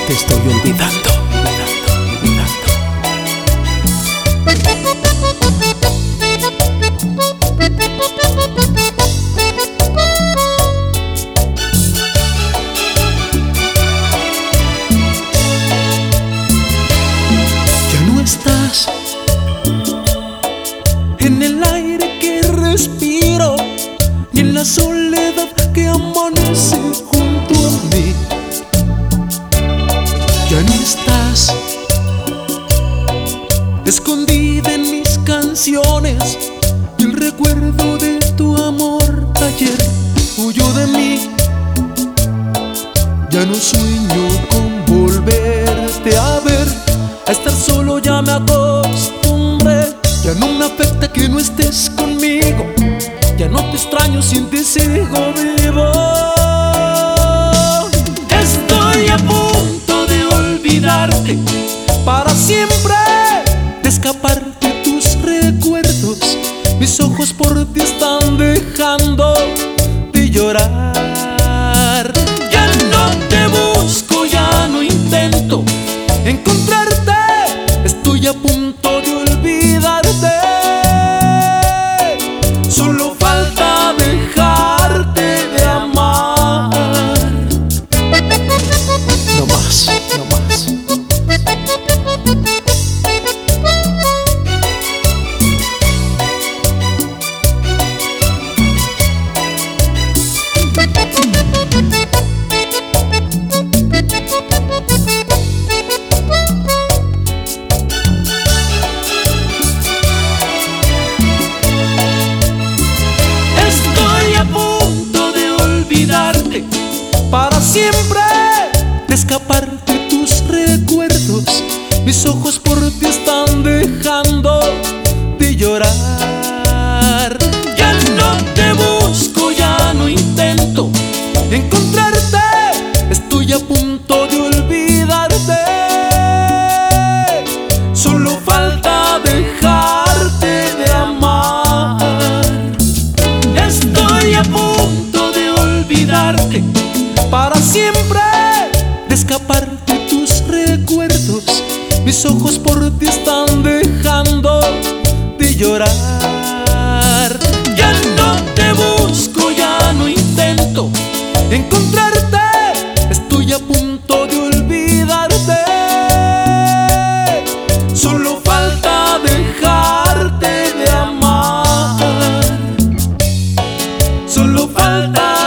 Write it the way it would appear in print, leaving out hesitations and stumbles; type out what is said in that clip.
Te estoy olvidando. Ya no estás en el aire que respiro, ni en la soledad que amanece junto a mí. Ya no estás escondida en mis canciones, y el recuerdo de tu amor ayer huyó de mí. Ya no sueño con volverte a ver, a estar solo ya me acostumbré. Ya no me afecta que no estés conmigo, ya no te extraño, sin ti sigo vivo. Estoy a punto de olvidarte para siempre, de escapar de tus recuerdos. Mis ojos por ti están dejando de llorar. Ya no te busco, ya no intento encontrarte, estoy a punto de olvidarte. Solo falta dejarte de amar. No más, no más. Para siempre, de escapar de tus recuerdos. Mis ojos por ti están dejando de llorar. Ya no te busco, ya no intento encontrarte, estoy a punto de olvidarte. Solo falta dejarte de amar. Estoy a punto de olvidarte para siempre, de escapar de tus recuerdos. Mis ojos por ti están dejando de llorar. Ya no te busco, ya no intento encontrarte, estoy a punto de olvidarte. Solo falta dejarte de amar. Solo falta